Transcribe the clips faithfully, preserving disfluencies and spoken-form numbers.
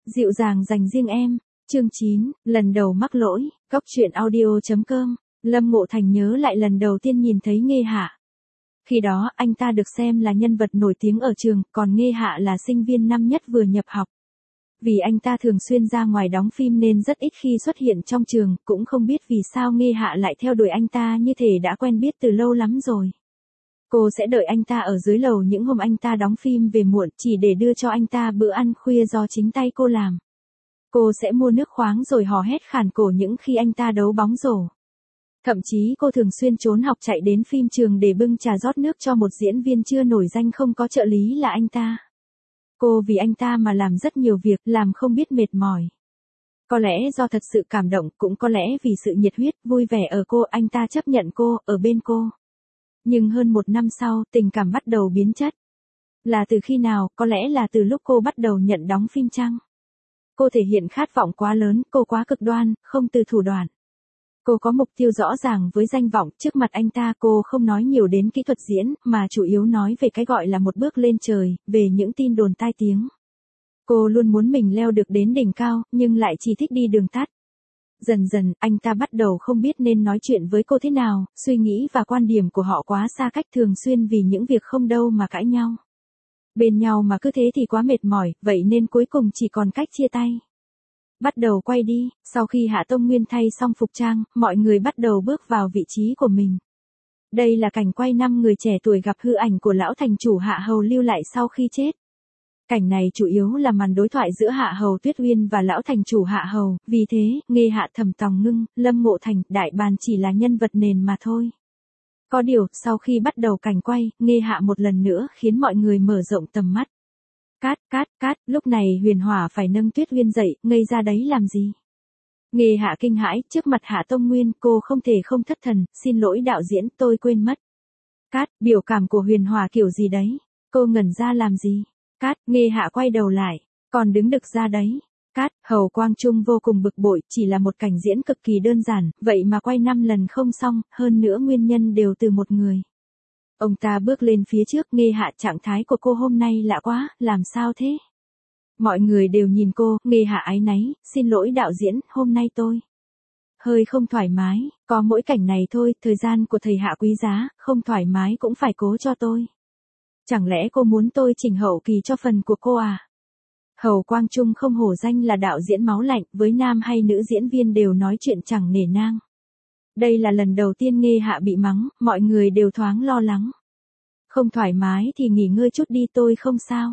Dịu dàng dành riêng em, chương chín, lần đầu mắc lỗi, góc truyện audio.com, Lâm Ngộ Thành nhớ lại lần đầu tiên nhìn thấy Nghê Hạ. Khi đó anh ta được xem là nhân vật nổi tiếng ở trường, còn Nghê Hạ là sinh viên năm nhất vừa nhập học. Vì anh ta thường xuyên ra ngoài đóng phim nên rất ít khi xuất hiện trong trường, cũng không biết vì sao Nghê Hạ lại theo đuổi anh ta như thể đã quen biết từ lâu lắm rồi. Cô sẽ đợi anh ta ở dưới lầu những hôm anh ta đóng phim về muộn chỉ để đưa cho anh ta bữa ăn khuya do chính tay cô làm. Cô sẽ mua nước khoáng rồi hò hét khản cổ những khi anh ta đấu bóng rổ. Thậm chí cô thường xuyên trốn học chạy đến phim trường để bưng trà rót nước cho một diễn viên chưa nổi danh không có trợ lý là anh ta. Cô vì anh ta mà làm rất nhiều việc, làm không biết mệt mỏi. Có lẽ do thật sự cảm động, cũng có lẽ vì sự nhiệt huyết, vui vẻ ở cô, anh ta chấp nhận cô, ở bên cô. Nhưng hơn một năm sau, tình cảm bắt đầu biến chất. Là từ khi nào? Có lẽ là từ lúc cô bắt đầu nhận đóng phim chăng? Cô thể hiện khát vọng quá lớn, cô quá cực đoan, không từ thủ đoạn. Cô có mục tiêu rõ ràng với danh vọng, trước mặt anh ta cô không nói nhiều đến kỹ thuật diễn, mà chủ yếu nói về cái gọi là một bước lên trời, về những tin đồn tai tiếng. Cô luôn muốn mình leo được đến đỉnh cao, nhưng lại chỉ thích đi đường tắt. Dần dần, anh ta bắt đầu không biết nên nói chuyện với cô thế nào, suy nghĩ và quan điểm của họ quá xa cách, thường xuyên vì những việc không đâu mà cãi nhau. Bên nhau mà cứ thế thì quá mệt mỏi, vậy nên cuối cùng chỉ còn cách chia tay. Bắt đầu quay đi, sau khi Hạ Tông Nguyên thay xong phục trang, mọi người bắt đầu bước vào vị trí của mình. Đây là cảnh quay năm người trẻ tuổi gặp hư ảnh của lão thành chủ Hạ Hầu lưu lại sau khi chết. Cảnh này chủ yếu là màn đối thoại giữa Hạ Hầu Tuyết Uyên và lão thành chủ Hạ Hầu, vì thế, Nghê Hạ Thẩm Tòng Ngưng, Lâm Ngộ Thành, Đại Bàng chỉ là nhân vật nền mà thôi. Có điều, sau khi bắt đầu cảnh quay, Nghê Hạ một lần nữa khiến mọi người mở rộng tầm mắt. Cát, cát, cát, lúc này Huyền Hỏa phải nâng Tuyết Uyên dậy, ngây ra đấy làm gì? Nghê Hạ kinh hãi, trước mặt Hạ Tông Nguyên, cô không thể không thất thần, xin lỗi đạo diễn, tôi quên mất. Cát, biểu cảm của Huyền Hỏa kiểu gì đấy? Cô ngẩn ra làm gì? Cát, Nghê Hạ quay đầu lại, còn đứng đực ra đấy. Cát, Hầu Quang Trung vô cùng bực bội, chỉ là một cảnh diễn cực kỳ đơn giản, vậy mà quay năm lần không xong, hơn nữa nguyên nhân đều từ một người. Ông ta bước lên phía trước, Nghê Hạ, trạng thái của cô hôm nay lạ quá, làm sao thế? Mọi người đều nhìn cô, Nghê Hạ áy náy, xin lỗi đạo diễn, hôm nay tôi hơi không thoải mái, có mỗi cảnh này thôi, thời gian của thầy Hạ quý giá, không thoải mái cũng phải cố cho tôi. Chẳng lẽ cô muốn tôi chỉnh hậu kỳ cho phần của cô à? Hầu Quang Trung không hổ danh là đạo diễn máu lạnh, với nam hay nữ diễn viên đều nói chuyện chẳng nể nang. Đây là lần đầu tiên Nghê Hạ bị mắng, mọi người đều thoáng lo lắng. Không thoải mái thì nghỉ ngơi chút đi, tôi không sao.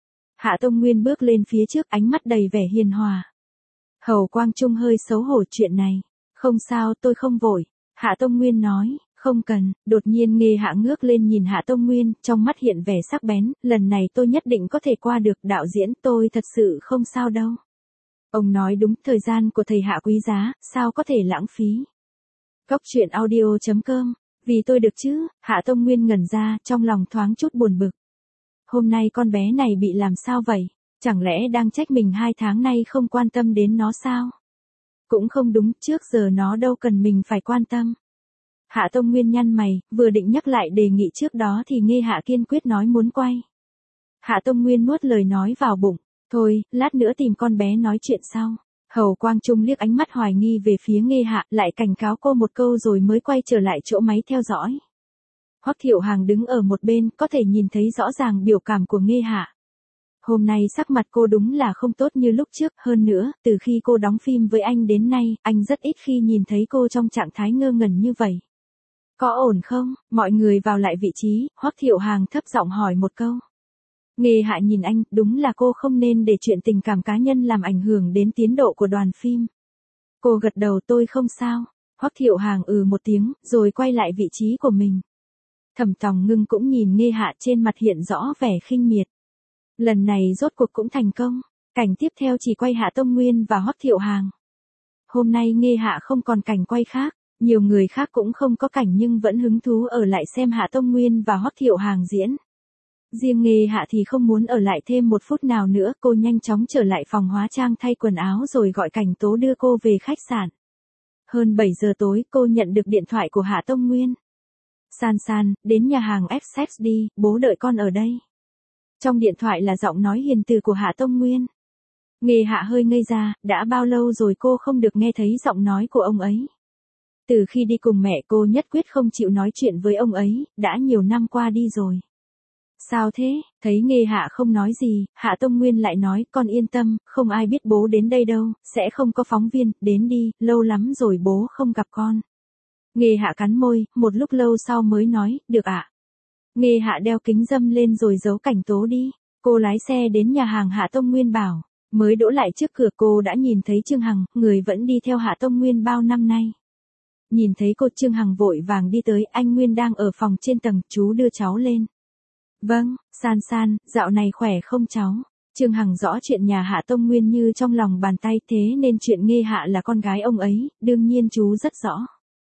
Hạ Tông Nguyên bước lên phía trước, ánh mắt đầy vẻ hiền hòa. Hầu Quang Trung hơi xấu hổ, chuyện này. Không sao, tôi không vội. Hạ Tông Nguyên nói, không cần. Đột nhiên Nghê Hạ ngước lên nhìn Hạ Tông Nguyên, trong mắt hiện vẻ sắc bén, lần này tôi nhất định có thể qua được, đạo diễn, tôi thật sự không sao đâu. Ông nói đúng, thời gian của thầy Hạ quý giá, sao có thể lãng phí. Góc truyện audio.com, vì tôi được chứ? Hạ Tông Nguyên ngẩn ra, trong lòng thoáng chút buồn bực. Hôm nay con bé này bị làm sao vậy? Chẳng lẽ đang trách mình hai tháng nay không quan tâm đến nó sao? Cũng không đúng, trước giờ nó đâu cần mình phải quan tâm. Hạ Tông Nguyên nhăn mày, vừa định nhắc lại đề nghị trước đó thì Nghê Hạ kiên quyết nói muốn quay. Hạ Tông Nguyên nuốt lời nói vào bụng, thôi, lát nữa tìm con bé nói chuyện sau. Hầu Quang Trung liếc ánh mắt hoài nghi về phía Nghê Hạ, lại cảnh cáo cô một câu rồi mới quay trở lại chỗ máy theo dõi. Hoắc Thiệu Hàng đứng ở một bên, có thể nhìn thấy rõ ràng biểu cảm của Nghê Hạ. Hôm nay sắc mặt cô đúng là không tốt như lúc trước, hơn nữa, từ khi cô đóng phim với anh đến nay, anh rất ít khi nhìn thấy cô trong trạng thái ngơ ngẩn như vậy. Có ổn không? Mọi người vào lại vị trí, Hoắc Thiệu Hàng thấp giọng hỏi một câu. Nghê Hạ nhìn anh, đúng là cô không nên để chuyện tình cảm cá nhân làm ảnh hưởng đến tiến độ của đoàn phim. Cô gật đầu, tôi không sao. Hoắc Thiệu Hàng ừ một tiếng, rồi quay lại vị trí của mình. Thẩm Tòng Ngưng cũng nhìn Nghê Hạ, trên mặt hiện rõ vẻ khinh miệt. Lần này rốt cuộc cũng thành công, cảnh tiếp theo chỉ quay Hạ Tông Nguyên và Hoắc Thiệu Hàng. Hôm nay Nghê Hạ không còn cảnh quay khác, nhiều người khác cũng không có cảnh nhưng vẫn hứng thú ở lại xem Hạ Tông Nguyên và Hoắc Thiệu Hàng diễn. Riêng Nghê Hạ thì không muốn ở lại thêm một phút nào nữa, cô nhanh chóng trở lại phòng hóa trang thay quần áo rồi gọi Cảnh Tố đưa cô về khách sạn. Hơn bảy giờ tối cô nhận được điện thoại của Hạ Tông Nguyên. San San, đến nhà hàng Essex đi, bố đợi con ở đây. Trong điện thoại là giọng nói hiền từ của Hạ Tông Nguyên. Nghê Hạ hơi ngây ra, đã bao lâu rồi cô không được nghe thấy giọng nói của ông ấy. Từ khi đi cùng mẹ cô nhất quyết không chịu nói chuyện với ông ấy, đã nhiều năm qua đi rồi. Sao thế? Thấy Nghê Hạ không nói gì, Hạ Tông Nguyên lại nói, con yên tâm, không ai biết bố đến đây đâu, sẽ không có phóng viên, đến đi, lâu lắm rồi bố không gặp con. Nghê Hạ cắn môi, một lúc lâu sau mới nói, được ạ. Nghê Hạ đeo kính râm lên rồi giấu cảnh tố đi. Cô lái xe đến nhà hàng Hạ Tông Nguyên bảo, mới đỗ lại trước cửa cô đã nhìn thấy Trương Hằng, người vẫn đi theo Hạ Tông Nguyên bao năm nay. Nhìn thấy cô, Trương Hằng vội vàng đi tới, anh Nguyên đang ở phòng trên tầng, chú đưa cháu lên. Vâng, San San, dạo này khỏe không cháu? Trương Hằng rõ chuyện nhà Hạ Tông Nguyên như trong lòng bàn tay, thế nên chuyện Nghê Hạ là con gái ông ấy, đương nhiên chú rất rõ.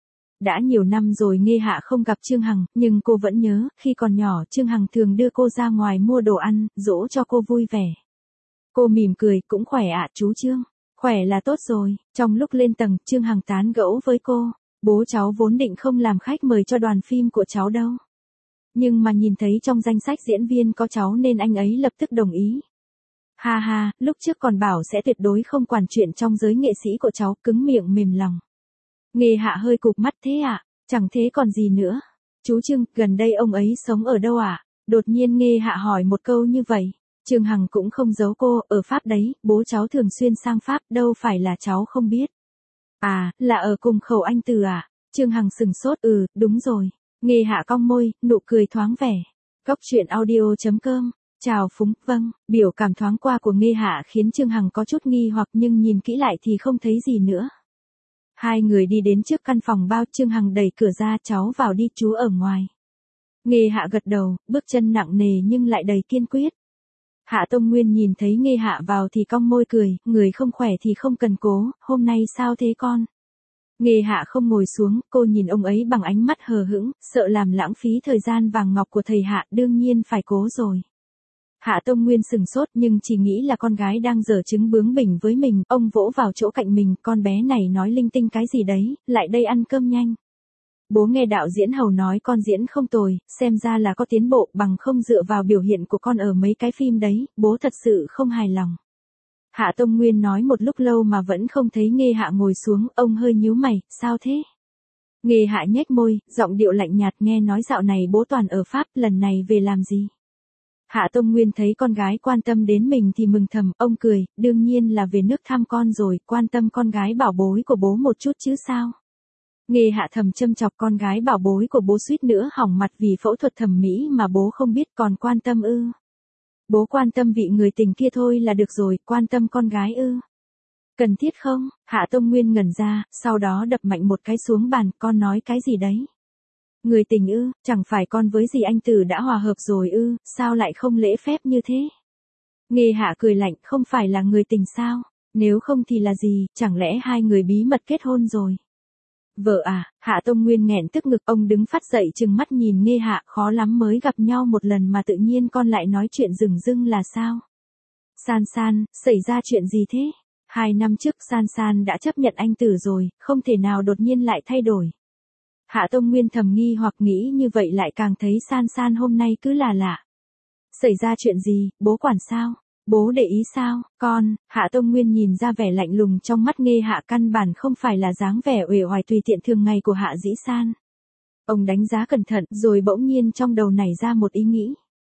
Đã nhiều năm rồi Nghê Hạ không gặp Trương Hằng, nhưng cô vẫn nhớ, khi còn nhỏ Trương Hằng thường đưa cô ra ngoài mua đồ ăn, dỗ cho cô vui vẻ. Cô mỉm cười, cũng khỏe ạ chú Trương. Khỏe là tốt rồi. Trong lúc lên tầng, Trương Hằng tán gẫu với cô. Bố cháu vốn định không làm khách mời cho đoàn phim của cháu đâu. Nhưng mà nhìn thấy trong danh sách diễn viên có cháu nên anh ấy lập tức đồng ý. Ha ha, lúc trước còn bảo sẽ tuyệt đối không quản chuyện trong giới nghệ sĩ của cháu, cứng miệng mềm lòng. Nghê Hạ hơi cụp mắt, thế ạ? À? Chẳng thế còn gì nữa. Chú Trương, gần đây ông ấy sống ở đâu ạ? À? Đột nhiên Nghê Hạ hỏi một câu như vậy. Trương Hằng cũng không giấu cô, ở Pháp đấy, bố cháu thường xuyên sang Pháp, đâu phải là cháu không biết. À, là ở cùng khẩu anh Từ à? Trương Hằng sừng sốt, ừ, đúng rồi. Nghê Hạ cong môi, nụ cười thoáng vẻ. Góc truyện audio chấm com. Chào Phúng, vâng, biểu cảm thoáng qua của Nghê Hạ khiến Trương Hằng có chút nghi hoặc nhưng nhìn kỹ lại thì không thấy gì nữa. Hai người đi đến trước căn phòng bao, Trương Hằng đẩy cửa ra, cháu vào đi, chú ở ngoài. Nghê Hạ gật đầu, bước chân nặng nề nhưng lại đầy kiên quyết. Hạ Tông Nguyên nhìn thấy Nghê Hạ vào thì cong môi cười, người không khỏe thì không cần cố, hôm nay sao thế con? Nghê Hạ không ngồi xuống, cô nhìn ông ấy bằng ánh mắt hờ hững, sợ làm lãng phí thời gian vàng ngọc của thầy Hạ, đương nhiên phải cố rồi. Hạ Tông Nguyên sừng sốt nhưng chỉ nghĩ là con gái đang giở trứng bướng bỉnh với mình, ông vỗ vào chỗ cạnh mình, con bé này nói linh tinh cái gì đấy, lại đây ăn cơm nhanh. Bố nghe đạo diễn Hầu nói con diễn không tồi, xem ra là có tiến bộ, bằng không dựa vào biểu hiện của con ở mấy cái phim đấy, bố thật sự không hài lòng. Hạ Tông Nguyên nói một lúc lâu mà vẫn không thấy Nghê Hạ ngồi xuống, ông hơi nhíu mày, sao thế? Nghê Hạ nhếch môi, giọng điệu lạnh nhạt, nghe nói dạo này bố toàn ở Pháp, lần này về làm gì? Hạ Tông Nguyên thấy con gái quan tâm đến mình thì mừng thầm, ông cười, đương nhiên là về nước thăm con rồi, quan tâm con gái bảo bối của bố một chút chứ sao? Nghê Hạ thầm châm chọc, con gái bảo bối của bố suýt nữa hỏng mặt vì phẫu thuật thẩm mỹ mà bố không biết, còn quan tâm ư? Bố quan tâm vị người tình kia thôi là được rồi, quan tâm con gái ư? Cần thiết không? Hạ Tông Nguyên ngẩn ra, sau đó đập mạnh một cái xuống bàn, con nói cái gì đấy? Người tình ư, chẳng phải con với dì anh Tử đã hòa hợp rồi ư, sao lại không lễ phép như thế? Nghê Hạ cười lạnh, không phải là người tình sao? Nếu không thì là gì, chẳng lẽ hai người bí mật kết hôn rồi? Vợ à? Hạ Tông Nguyên nghẹn tức ngực, ông đứng phát dậy trừng mắt nhìn Nghê Hạ, khó lắm mới gặp nhau một lần mà tự nhiên con lại nói chuyện rừng rưng là sao? San San, xảy ra chuyện gì thế? Hai năm trước San San đã chấp nhận anh Tử rồi, không thể nào đột nhiên lại thay đổi. Hạ Tông Nguyên thầm nghi hoặc nghĩ như vậy lại càng thấy San San hôm nay cứ là lạ. Xảy ra chuyện gì, bố quản sao? Bố để ý sao, con? Hạ Tông Nguyên nhìn ra vẻ lạnh lùng trong mắt Nghê Hạ, căn bản không phải là dáng vẻ uể oải tùy tiện thường ngày của Hạ Dĩ San. Ông đánh giá cẩn thận rồi bỗng nhiên trong đầu nảy ra một ý nghĩ.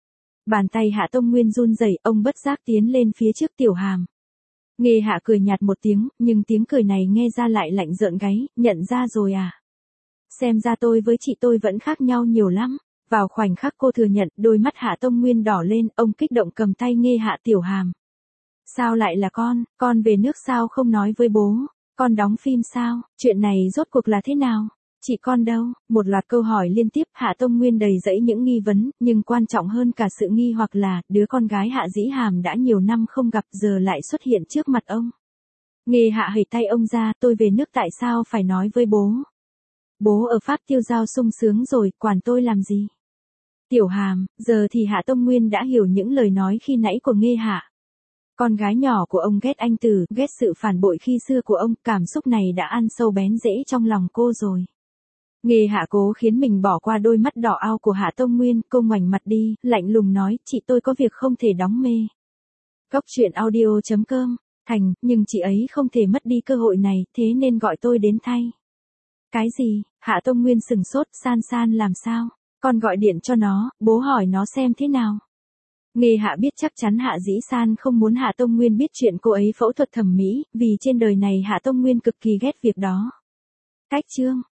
Bàn tay Hạ Tông Nguyên run rẩy, ông bất giác tiến lên phía trước Tiểu Hàm. Nghê Hạ cười nhạt một tiếng, nhưng tiếng cười này nghe ra lại lạnh rợn gáy, nhận ra rồi à? Xem ra tôi với chị tôi vẫn khác nhau nhiều lắm. Vào khoảnh khắc cô thừa nhận, đôi mắt Hạ Tông Nguyên đỏ lên, ông kích động cầm tay Nghê Hạ, Tiểu Hàm. Sao lại là con, con về nước sao không nói với bố, con đóng phim sao, chuyện này rốt cuộc là thế nào, chị con đâu, một loạt câu hỏi liên tiếp, Hạ Tông Nguyên đầy dẫy những nghi vấn, nhưng quan trọng hơn cả sự nghi hoặc là, đứa con gái Hạ Dĩ Hàm đã nhiều năm không gặp giờ lại xuất hiện trước mặt ông. Nghê Hạ hầy tay ông ra, tôi về nước tại sao phải nói với bố? Bố ở Pháp tiêu dao sung sướng rồi, quản tôi làm gì? Tiểu Hàm, giờ thì Hạ Tông Nguyên đã hiểu những lời nói khi nãy của Nghê Hạ. Con gái nhỏ của ông ghét anh Tử, ghét sự phản bội khi xưa của ông, cảm xúc này đã ăn sâu bén rễ trong lòng cô rồi. Nghê Hạ cố khiến mình bỏ qua đôi mắt đỏ ao của Hạ Tông Nguyên, cô ngoảnh mặt đi, lạnh lùng nói, chị tôi có việc không thể đóng mê. Góc truyện audio chấm com Thành, nhưng chị ấy không thể mất đi cơ hội này, thế nên gọi tôi đến thay. Cái gì? Hạ Tông Nguyên sừng sốt, San San làm sao? Con gọi điện cho nó, bố hỏi nó xem thế nào. Nghê Hạ biết chắc chắn Hạ Dĩ San không muốn Hạ Tông Nguyên biết chuyện cô ấy phẫu thuật thẩm mỹ, vì trên đời này Hạ Tông Nguyên cực kỳ ghét việc đó. Cách chương